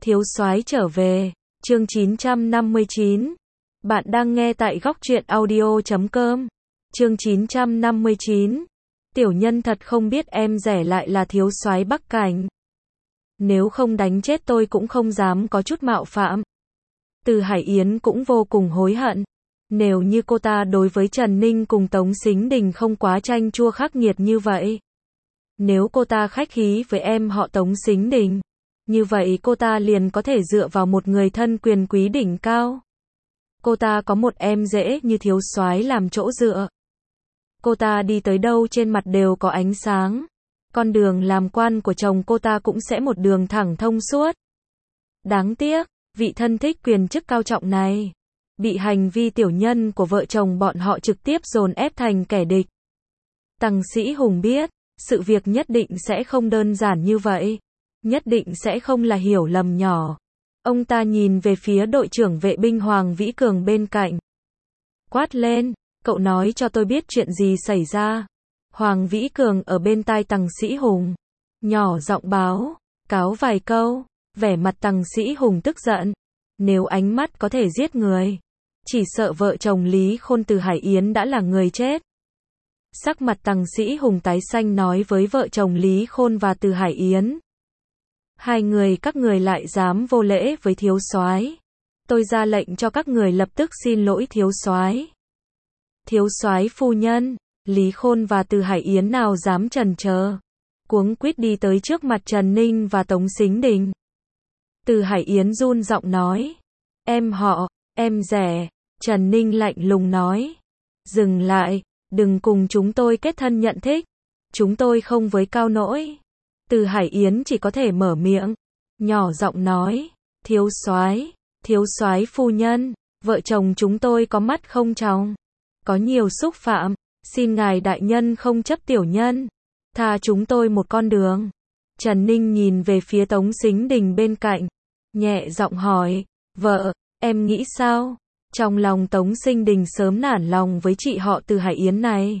Thiếu soái trở về, chương 959. Bạn đang nghe tại góc truyện audio.com. Chương 959. Tiểu nhân thật không biết em rẻ lại là thiếu soái Bắc Cảnh. Nếu không đánh chết tôi cũng không dám có chút mạo phạm. Từ Hải Yến cũng vô cùng hối hận. Nếu như cô ta đối với Trần Ninh cùng Tống Sính Đình không quá chanh chua khắc nghiệt như vậy. Nếu cô ta khách khí với em họ Tống Sính Đình, như vậy cô ta liền có thể dựa vào một người thân quyền quý đỉnh cao. Cô ta có một em rể như thiếu soái làm chỗ dựa. Cô ta đi tới đâu trên mặt đều có ánh sáng. Con đường làm quan của chồng cô ta cũng sẽ một đường thẳng thông suốt. Đáng tiếc, vị thân thích quyền chức cao trọng này, bị hành vi tiểu nhân của vợ chồng bọn họ trực tiếp dồn ép thành kẻ địch. Tằng Sĩ Hùng biết, sự việc nhất định sẽ không đơn giản như vậy. Nhất định sẽ không là hiểu lầm nhỏ. Ông ta nhìn về phía đội trưởng vệ binh Hoàng Vĩ Cường bên cạnh. Quát lên, cậu nói cho tôi biết chuyện gì xảy ra. Hoàng Vĩ Cường ở bên tai Tằng Sĩ Hùng, nhỏ giọng cáo vài câu, vẻ mặt Tằng Sĩ Hùng tức giận. Nếu ánh mắt có thể giết người, chỉ sợ vợ chồng Lý Khôn Từ Hải Yến đã là người chết. Sắc mặt Tằng Sĩ Hùng tái xanh nói với vợ chồng Lý Khôn và Từ Hải Yến. Hai người các người lại dám vô lễ với thiếu soái. Tôi ra lệnh cho các người lập tức xin lỗi thiếu soái. Thiếu soái phu nhân, Lý Khôn và Từ Hải Yến nào dám chần chờ, cuống quýt đi tới trước mặt Trần Ninh và Tống Sính Đình. Từ Hải Yến run giọng nói, em họ, em rẻ. Trần Ninh lạnh lùng nói, dừng lại, đừng cùng chúng tôi kết thân nhận thích, chúng tôi không với cao nỗi. Từ Hải Yến chỉ có thể mở miệng, nhỏ giọng nói, thiếu soái phu nhân, vợ chồng chúng tôi có mắt không tròng, có nhiều xúc phạm, xin ngài đại nhân không chấp tiểu nhân, tha chúng tôi một con đường. Trần Ninh nhìn về phía Tống Sính Đình bên cạnh, nhẹ giọng hỏi, vợ, em nghĩ sao? Trong lòng Tống Sính Đình sớm nản lòng với chị họ Từ Hải Yến này.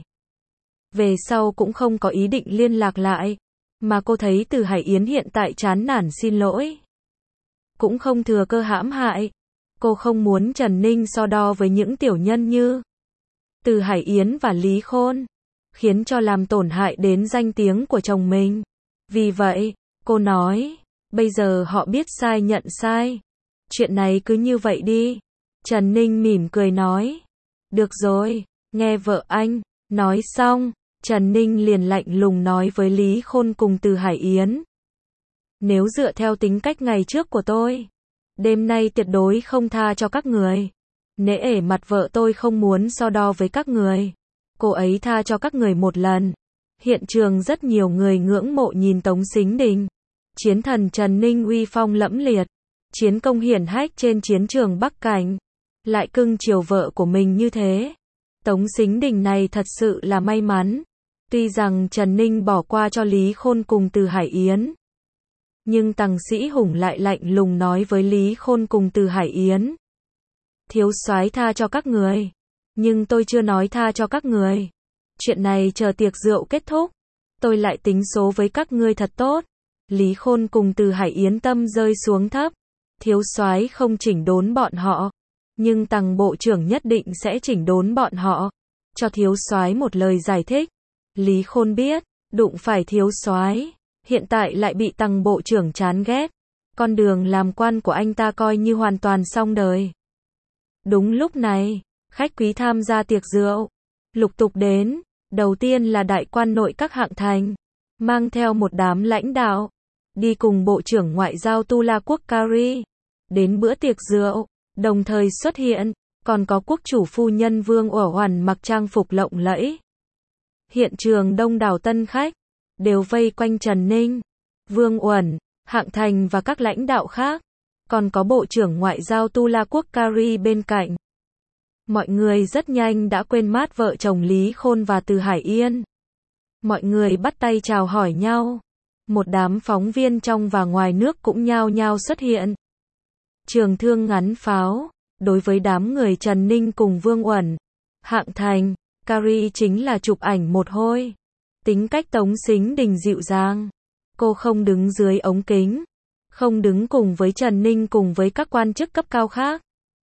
Về sau cũng không có ý định liên lạc lại. Mà cô thấy Từ Hải Yến hiện tại chán nản xin lỗi, cũng không thừa cơ hãm hại. Cô không muốn Trần Ninh so đo với những tiểu nhân như Từ Hải Yến và Lý Khôn, khiến cho làm tổn hại đến danh tiếng của chồng mình. Vì vậy, cô nói, bây giờ họ biết sai nhận sai. Chuyện này cứ như vậy đi. Trần Ninh mỉm cười nói, được rồi, nghe vợ anh. Nói xong, Trần Ninh liền lạnh lùng nói với Lý Khôn cùng Từ Hải Yến. Nếu dựa theo tính cách ngày trước của tôi, đêm nay tuyệt đối không tha cho các người. Nể ể mặt vợ tôi không muốn so đo với các người. Cô ấy tha cho các người một lần. Hiện trường rất nhiều người ngưỡng mộ nhìn Tống Sính Đình. Chiến thần Trần Ninh uy phong lẫm liệt, chiến công hiển hách trên chiến trường Bắc Cảnh, lại cưng chiều vợ của mình như thế. Tống Sính Đình này thật sự là may mắn. Tuy rằng Trần Ninh bỏ qua cho Lý Khôn cùng Từ Hải Yến, nhưng Tằng Sĩ Hùng lại lạnh lùng nói với Lý Khôn cùng Từ Hải Yến. Thiếu soái tha cho các người, nhưng tôi chưa nói tha cho các người. Chuyện này chờ tiệc rượu kết thúc, tôi lại tính số với các ngươi thật tốt. Lý Khôn cùng Từ Hải Yến tâm rơi xuống thấp. Thiếu soái không chỉnh đốn bọn họ, nhưng Tằng bộ trưởng nhất định sẽ chỉnh đốn bọn họ. Cho thiếu soái một lời giải thích. Lý Khôn biết, đụng phải thiếu soái, hiện tại lại bị Tằng bộ trưởng chán ghét. Con đường làm quan của anh ta coi như hoàn toàn xong đời. Đúng lúc này, khách quý tham gia tiệc rượu lục tục đến. Đầu tiên là đại quan nội các hạng thành, mang theo một đám lãnh đạo, đi cùng Bộ trưởng Ngoại giao Tu La Quốc Kari, đến bữa tiệc rượu. Đồng thời xuất hiện, còn có quốc chủ phu nhân Vương Uẩn mặc trang phục lộng lẫy. Hiện trường đông đảo tân khách, đều vây quanh Trần Ninh, Vương Uẩn, Hạng Thành và các lãnh đạo khác. Còn có Bộ trưởng Ngoại giao Tu La Quốc Kari bên cạnh. Mọi người rất nhanh đã quên mát vợ chồng Lý Khôn và Từ Hải Yến. Mọi người bắt tay chào hỏi nhau. Một đám phóng viên trong và ngoài nước cũng nhao nhao xuất hiện. Trường thương ngắn pháo, đối với đám người Trần Ninh cùng Vương Uẩn, Hạng Thành, Kari chính là chụp ảnh một hồi. Tính cách Tống Sính Đình dịu dàng. Cô không đứng dưới ống kính, Không đứng cùng với Trần Ninh cùng với các quan chức cấp cao khác,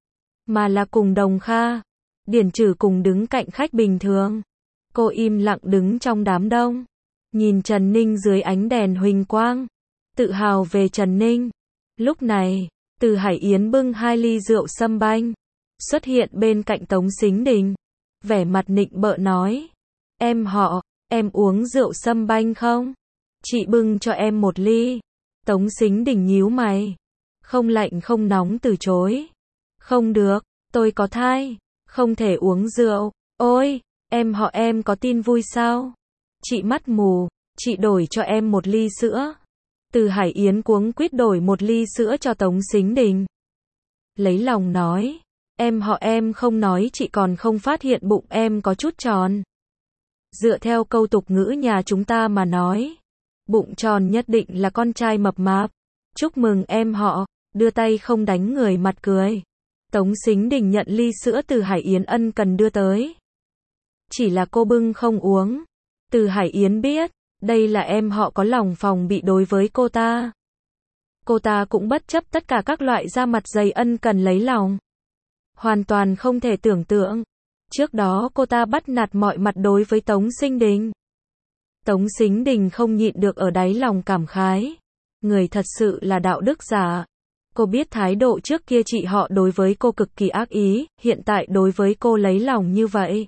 mà là cùng Đồng Kha, Điển Trử cùng đứng cạnh khách bình thường. Cô im lặng đứng trong đám đông, nhìn Trần Ninh dưới ánh đèn huỳnh quang, tự hào về Trần Ninh. Lúc này, Từ Hải Yến bưng 2 ly rượu sâm banh, xuất hiện bên cạnh Tống Sính Đình, vẻ mặt nịnh bợ nói: "Em họ, em uống rượu sâm banh không? Chị bưng cho em 1 ly." Tống Sính Đình nhíu mày, không lạnh không nóng từ chối: "Không được, tôi có thai, không thể uống rượu." "Ôi, em họ em có tin vui sao? Chị mắt mù, chị đổi cho em 1 ly sữa." Từ Hải Yến cuống quýt đổi 1 ly sữa cho Tống Sính Đình. Lấy lòng nói: "Em họ em không nói chị còn không phát hiện bụng em có chút tròn. Dựa theo câu tục ngữ nhà chúng ta mà nói, bụng tròn nhất định là con trai mập mạp. Chúc mừng em họ." Đưa tay không đánh người mặt cười. Tống Sính Đình nhận ly sữa Từ Hải Yến ân cần đưa tới. Chỉ là cô bưng không uống. Từ Hải Yến biết, đây là em họ có lòng phòng bị đối với cô ta. Cô ta cũng bất chấp tất cả các loại da mặt dày ân cần lấy lòng. Hoàn toàn không thể tưởng tượng. Trước đó cô ta bắt nạt mọi mặt đối với Tống Sính Đình. Tống Sính Đình không nhịn được ở đáy lòng cảm khái. Người thật sự là đạo đức giả. Cô biết thái độ trước kia chị họ đối với cô cực kỳ ác ý, hiện tại đối với cô lấy lòng như vậy.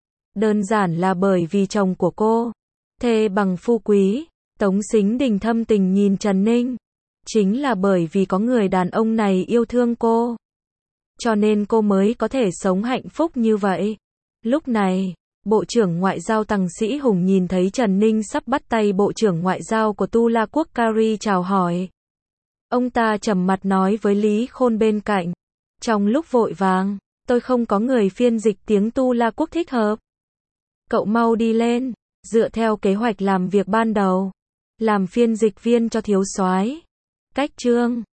Đơn giản là bởi vì chồng của cô thê bằng phu quý. Tống Sính Đình thâm tình nhìn Trần Ninh. Chính là bởi vì có người đàn ông này yêu thương cô, cho nên cô mới có thể sống hạnh phúc như vậy. Lúc này, Bộ trưởng Ngoại giao Tằng Sĩ Hùng nhìn thấy Trần Ninh sắp bắt tay Bộ trưởng Ngoại giao của Tu La Quốc Kari chào hỏi. Ông ta trầm mặt nói với Lý Khôn bên cạnh. Trong lúc vội vàng, tôi không có người phiên dịch tiếng Tu La Quốc thích hợp. Cậu mau đi lên, dựa theo kế hoạch làm việc ban đầu, làm phiên dịch viên cho thiếu soái. Cách chương